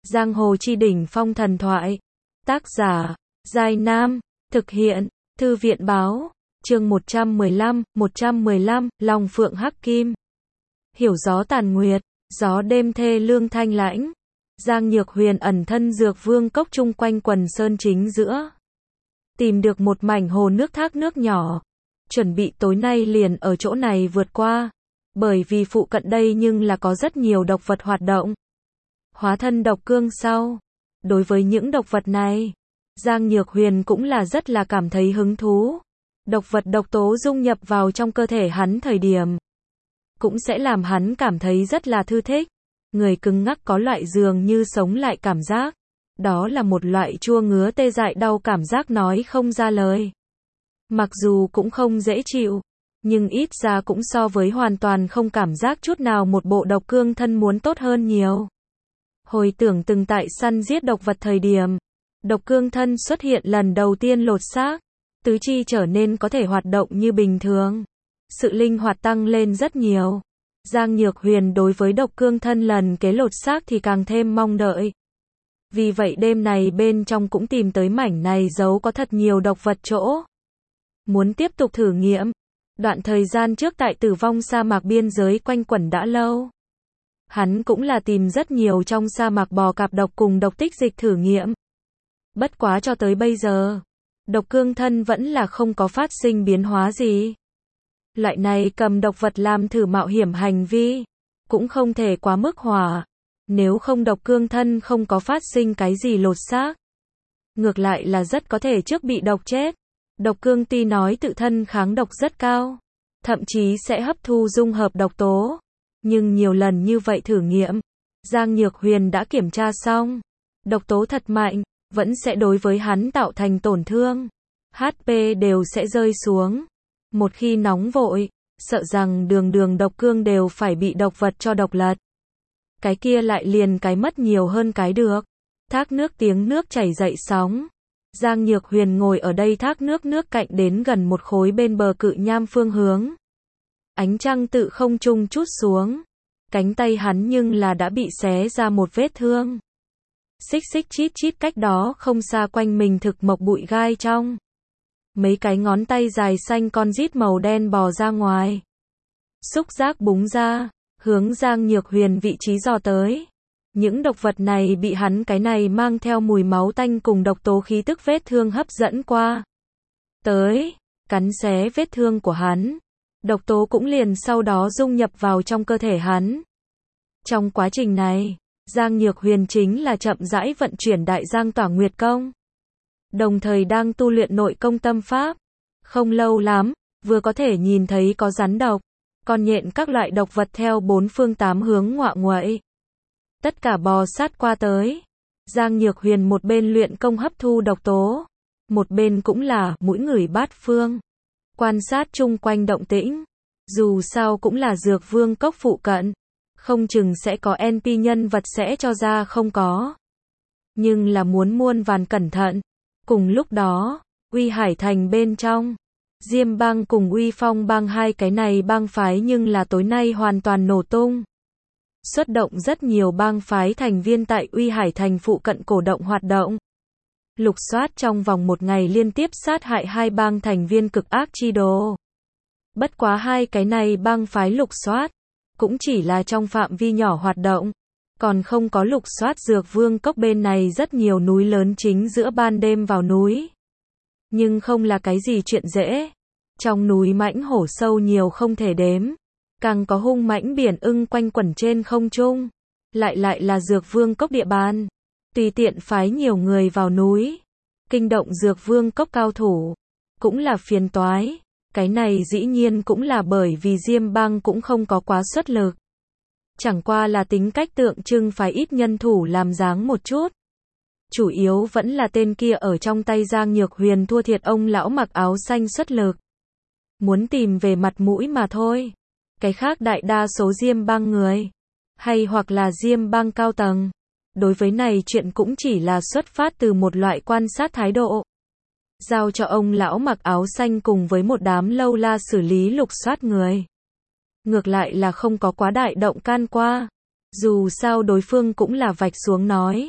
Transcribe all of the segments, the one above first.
Giang hồ chi đỉnh phong thần thoại. Tác giả, Giai Nam. Thực hiện, Thư viện báo. Chương 115, Long Phượng Hắc Kim. Hiểu gió tàn nguyệt, gió đêm thê lương thanh lãnh. Giang Nhược Huyền ẩn thân Dược Vương cốc chung quanh quần sơn chính giữa. Tìm được một mảnh hồ nước thác nước nhỏ. Chuẩn bị tối nay liền ở chỗ này vượt qua. Bởi vì phụ cận đây nhưng là có rất nhiều độc vật hoạt động. Hóa thân độc cương sau. Đối với những độc vật này, Giang Nhược Huyền cũng là rất là cảm thấy hứng thú. Độc vật độc tố dung nhập vào trong cơ thể hắn thời điểm, cũng sẽ làm hắn cảm thấy rất là thư thích. Người cứng ngắc có loại dường như sống lại cảm giác. Đó là một loại chua ngứa tê dại đau cảm giác nói không ra lời. Mặc dù cũng không dễ chịu, nhưng ít ra cũng so với hoàn toàn không cảm giác chút nào một bộ độc cương thân muốn tốt hơn nhiều. Hồi tưởng từng tại săn giết độc vật thời điểm, độc cương thân xuất hiện lần đầu tiên lột xác, tứ chi trở nên có thể hoạt động như bình thường. Sự linh hoạt tăng lên rất nhiều. Giang Nhược Huyền đối với độc cương thân lần kế lột xác thì càng thêm mong đợi. Vì vậy đêm này bên trong cũng tìm tới mảnh này giấu có thật nhiều độc vật chỗ. Muốn tiếp tục thử nghiệm. Đoạn thời gian trước tại Tử Vong sa mạc biên giới quanh quẩn đã lâu. Hắn cũng là tìm rất nhiều trong sa mạc bò cạp độc cùng độc tích dịch thử nghiệm. Bất quá cho tới bây giờ, độc cương thân vẫn là không có phát sinh biến hóa gì. Loại này cầm độc vật làm thử mạo hiểm hành vi, cũng không thể quá mức hỏa. Nếu không độc cương thân không có phát sinh cái gì lột xác, ngược lại là rất có thể trước bị độc chết. Độc cương tuy nói tự thân kháng độc rất cao, thậm chí sẽ hấp thu dung hợp độc tố. Nhưng nhiều lần như vậy thử nghiệm, Giang Nhược Huyền đã kiểm tra xong. Độc tố thật mạnh, vẫn sẽ đối với hắn tạo thành tổn thương. HP đều sẽ rơi xuống. Một khi nóng vội, sợ rằng đường độc cương đều phải bị độc vật cho độc lật. Cái kia lại liền cái mất nhiều hơn cái được. Thác nước tiếng nước chảy dậy sóng. Giang Nhược Huyền ngồi ở đây thác nước cạnh đến gần một khối bên bờ cự nham phương hướng. Ánh trăng tự không trung trút xuống. Cánh tay hắn nhưng là đã bị xé ra một vết thương. Xích chít chít cách đó không xa quanh mình thực mộc bụi gai trong. Mấy cái ngón tay dài xanh con rít màu đen bò ra ngoài. Xúc giác búng ra, hướng Giang Nhược Huyền vị trí dò tới. Những độc vật này bị hắn cái này mang theo mùi máu tanh cùng độc tố khí tức vết thương hấp dẫn qua. Tới, cắn xé vết thương của hắn. Độc tố cũng liền sau đó dung nhập vào trong cơ thể hắn. Trong quá trình này, Giang Nhược Huyền chính là chậm rãi vận chuyển Đại Giang Tỏa Nguyệt Công. Đồng thời đang tu luyện nội công tâm pháp. Không lâu lắm, vừa có thể nhìn thấy có rắn độc, con nhện các loại độc vật theo bốn phương tám hướng ngoạ nguậy. Tất cả bò sát qua tới. Giang Nhược Huyền một bên luyện công hấp thu độc tố, một bên cũng là mũi ngửi bát phương. Quan sát chung quanh động tĩnh. Dù sao cũng là Dược Vương cốc phụ cận. Không chừng sẽ có NP nhân vật sẽ cho ra không có. Nhưng là muốn muôn vàn cẩn thận. Cùng lúc đó, Uy Hải Thành bên trong, Diêm Bang cùng Uy Phong Bang hai cái này bang phái nhưng là tối nay hoàn toàn nổ tung. Xuất động rất nhiều bang phái thành viên tại Uy Hải Thành phụ cận cổ động hoạt động. Lục soát trong vòng một ngày liên tiếp sát hại hai bang thành viên cực ác chi đồ. Bất quá hai cái này bang phái lục soát, cũng chỉ là trong phạm vi nhỏ hoạt động. Còn không có lục soát Dược Vương cốc bên này rất nhiều núi lớn chính giữa ban đêm vào núi. Nhưng không là cái gì chuyện dễ. Trong núi mãnh hổ sâu nhiều không thể đếm. Càng có hung mãnh biển ưng quanh quẩn trên không trung. Lại là Dược Vương cốc địa bàn. Tùy tiện phái nhiều người vào núi. Kinh động Dược Vương cốc cao thủ. Cũng là phiền toái. Cái này dĩ nhiên cũng là bởi vì Diêm Bang cũng không có quá xuất lực. Chẳng qua là tính cách tượng trưng phải ít nhân thủ làm dáng một chút. Chủ yếu vẫn là tên kia ở trong tay Giang Nhược Huyền thua thiệt ông lão mặc áo xanh xuất lực. Muốn tìm về mặt mũi mà thôi. Cái khác đại đa số Diêm Bang người, hay hoặc là Diêm Bang cao tầng, đối với này chuyện cũng chỉ là xuất phát từ một loại quan sát thái độ. Giao cho ông lão mặc áo xanh cùng với một đám lâu la xử lý lục soát người. Ngược lại là không có quá đại động can qua. Dù sao đối phương cũng là vạch xuống nói.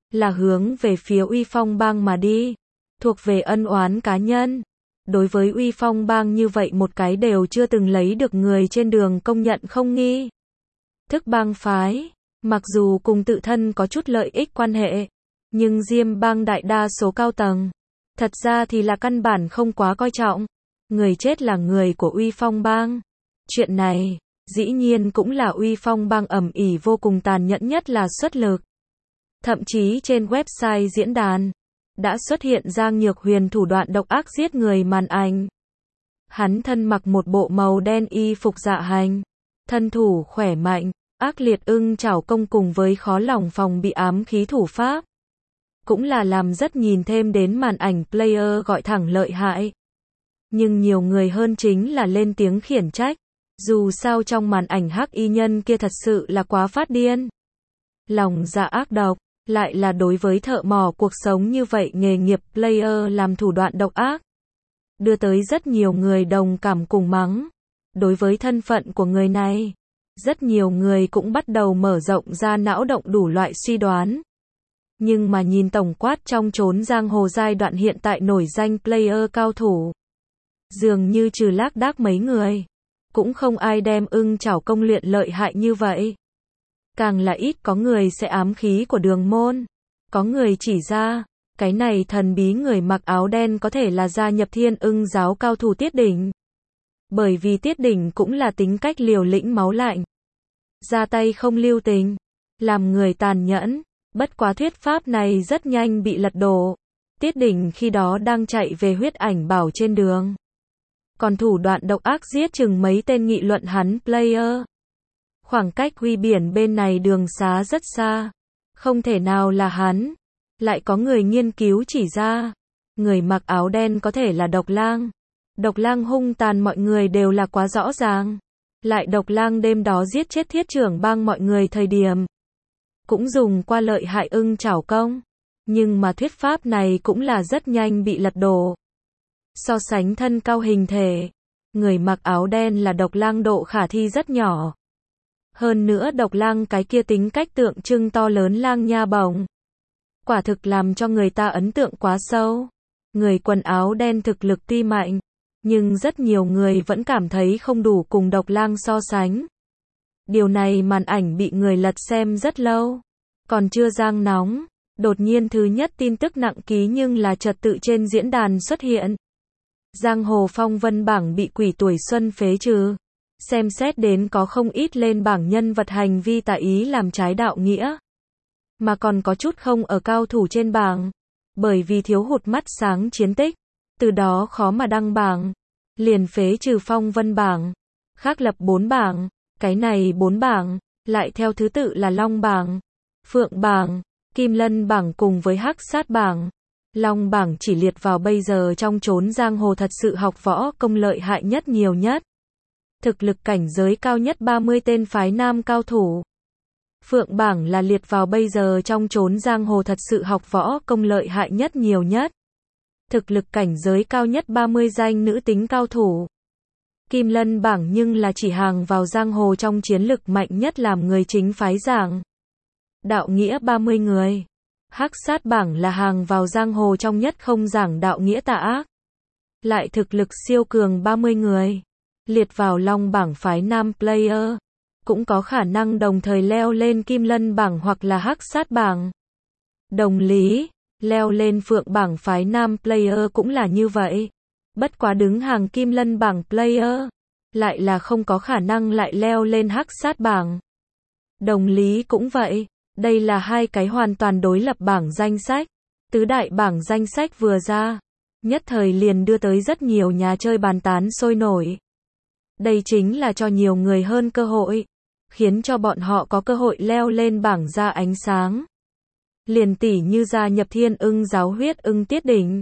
là hướng về phía Uy Phong Bang mà đi, thuộc về ân oán cá nhân. Đối với Uy Phong Bang như vậy một cái đều chưa từng lấy được người trên đường công nhận không nghi thức bang phái, mặc dù cùng tự thân có chút lợi ích quan hệ, nhưng Diêm Bang đại đa số cao tầng, thật ra thì là căn bản không quá coi trọng. Người chết là người của Uy Phong Bang. Chuyện này, dĩ nhiên cũng là Uy Phong Bang ầm ĩ vô cùng tàn nhẫn nhất là xuất lực. Thậm chí trên website diễn đàn, đã xuất hiện Giang Nhược Huyền thủ đoạn độc ác giết người màn ảnh. Hắn thân mặc một bộ màu đen y phục dạ hành, thân thủ khỏe mạnh, ác liệt ưng chảo công cùng với khó lòng phòng bị ám khí thủ pháp. Cũng là làm rất nhìn thêm đến màn ảnh player gọi thẳng lợi hại. Nhưng nhiều người hơn chính là lên tiếng khiển trách. Dù sao trong màn ảnh hắc y nhân kia thật sự là quá phát điên. Lòng dạ ác độc, lại là đối với thợ mỏ cuộc sống như vậy nghề nghiệp player làm thủ đoạn độc ác. Đưa tới rất nhiều người đồng cảm cùng mắng. Đối với thân phận của người này, rất nhiều người cũng bắt đầu mở rộng ra não động đủ loại suy đoán. Nhưng mà nhìn tổng quát trong chốn giang hồ giai đoạn hiện tại nổi danh player cao thủ, dường như trừ lác đác mấy người, cũng không ai đem ưng chảo công luyện lợi hại như vậy. Càng là ít có người sẽ ám khí của đường môn. Có người chỉ ra, cái này thần bí người mặc áo đen có thể là gia nhập Thiên Ưng giáo cao thủ Tiết Đỉnh. Bởi vì Tiết Đỉnh cũng là tính cách liều lĩnh máu lạnh, ra tay không lưu tình, làm người tàn nhẫn. Bất quá thuyết pháp này rất nhanh bị lật đổ. Tiết Đỉnh khi đó đang chạy về Huyết Ảnh Bảo trên đường, còn thủ đoạn độc ác giết chừng mấy tên nghị luận hắn player. Khoảng cách Huy Biển bên này đường xá rất xa, không thể nào là hắn. Lại có người nghiên cứu chỉ ra, người mặc áo đen có thể là Độc Lang. Độc Lang hung tàn mọi người đều là quá rõ ràng. Lại Độc Lang đêm đó giết chết Thiết trưởng bang mọi người thời điểm, cũng dùng qua lợi hại ưng chảo công. Nhưng mà thuyết pháp này cũng là rất nhanh bị lật đổ. So sánh thân cao hình thể, người mặc áo đen là Độc Lang độ khả thi rất nhỏ. Hơn nữa Độc Lang cái kia tính cách tượng trưng to lớn lang nha bổng, quả thực làm cho người ta ấn tượng quá sâu. Người quần áo đen thực lực tuy mạnh, nhưng rất nhiều người vẫn cảm thấy không đủ cùng Độc Lang so sánh. Điều này màn ảnh bị người lật xem rất lâu, còn chưa giang nóng, đột nhiên thứ nhất tin tức nặng ký nhưng là trật tự trên diễn đàn xuất hiện. Giang hồ phong vân bảng bị quỷ tuổi xuân phế trừ. Xem xét đến có không ít lên bảng nhân vật hành vi tà ý làm trái đạo nghĩa, mà còn có chút không ở cao thủ trên bảng, bởi vì thiếu hụt mắt sáng chiến tích, từ đó khó mà đăng bảng, liền phế trừ phong vân bảng, khác lập 4 bảng, cái này 4 bảng, lại theo thứ tự là Long bảng, Phượng bảng, Kim Lân bảng cùng với Hắc Sát bảng. Long bảng chỉ liệt vào bây giờ trong chốn giang hồ thật sự học võ công lợi hại nhất nhiều nhất. Thực lực cảnh giới cao nhất 30 tên phái nam cao thủ. Phượng bảng là liệt vào bây giờ trong chốn giang hồ thật sự học võ công lợi hại nhất nhiều nhất. Thực lực cảnh giới cao nhất 30 danh nữ tính cao thủ. Kim Lân bảng nhưng là chỉ hàng vào giang hồ trong chiến lực mạnh nhất làm người chính phái giảng đạo nghĩa 30 người. Hắc Sát bảng là hàng vào giang hồ trong nhất không giảng đạo nghĩa tà ác, lại thực lực siêu cường 30 người. Liệt vào Long bảng phái nam player, cũng có khả năng đồng thời leo lên Kim Lân bảng hoặc là Hắc Sát bảng. Đồng lý, leo lên Phượng bảng phái nam player cũng là như vậy. Bất quá đứng hàng Kim Lân bảng player, lại là không có khả năng lại leo lên Hắc Sát bảng. Đồng lý cũng vậy, đây là hai cái hoàn toàn đối lập bảng danh sách. Tứ đại bảng danh sách vừa ra, nhất thời liền đưa tới rất nhiều nhà chơi bàn tán sôi nổi. Đây chính là cho nhiều người hơn cơ hội, khiến cho bọn họ có cơ hội leo lên bảng ra ánh sáng. Liền tỉ như gia nhập Thiên Ưng giáo Huyết Ưng Tiết Đỉnh,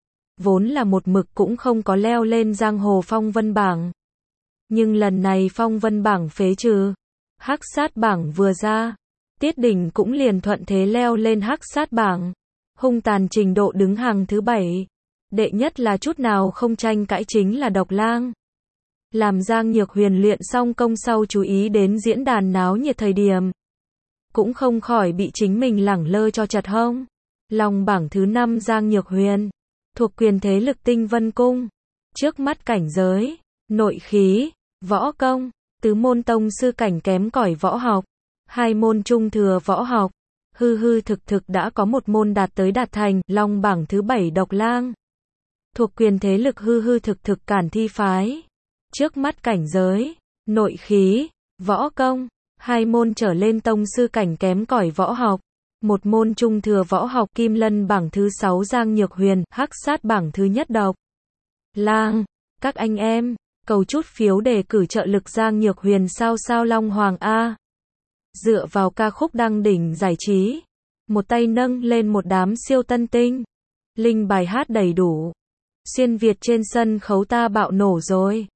vốn là một mực cũng không có leo lên giang hồ phong vân bảng. Nhưng lần này phong vân bảng phế trừ, Hắc Sát bảng vừa ra, Tiết Đỉnh cũng liền thuận thế leo lên Hắc Sát bảng. Hung tàn trình độ đứng hàng thứ 7. Đệ nhất là chút nào không tranh cãi chính là Độc Lang. Làm Giang Nhược Huyền luyện xong công sau chú ý đến diễn đàn náo nhiệt thời điểm, cũng không khỏi bị chính mình lẳng lơ cho chật hông. Long bảng thứ 5 Giang Nhược Huyền, thuộc quyền thế lực Tinh Vân Cung. Trước mắt cảnh giới, nội khí, võ công, tứ môn tông sư cảnh kém cỏi võ học, hai môn trung thừa võ học, hư hư thực thực đã có một môn đạt tới đạt thành. Long bảng thứ 7 Độc Lang, thuộc quyền thế lực hư hư thực thực Cản Thi phái. Trước mắt cảnh giới, nội khí, võ công, hai môn trở lên tông sư cảnh kém cỏi võ học, một môn trung thừa võ học. Kim Lân bảng thứ 6 Giang Nhược Huyền, Hắc Sát bảng thứ nhất Độc Lang. Các anh em, cầu chút phiếu đề cử trợ lực Giang Nhược Huyền sao sao Long Hoàng A. Dựa vào ca khúc đăng đỉnh giải trí, một tay nâng lên một đám siêu tân tinh, linh bài hát đầy đủ, xuyên Việt trên sân khấu ta bạo nổ rồi.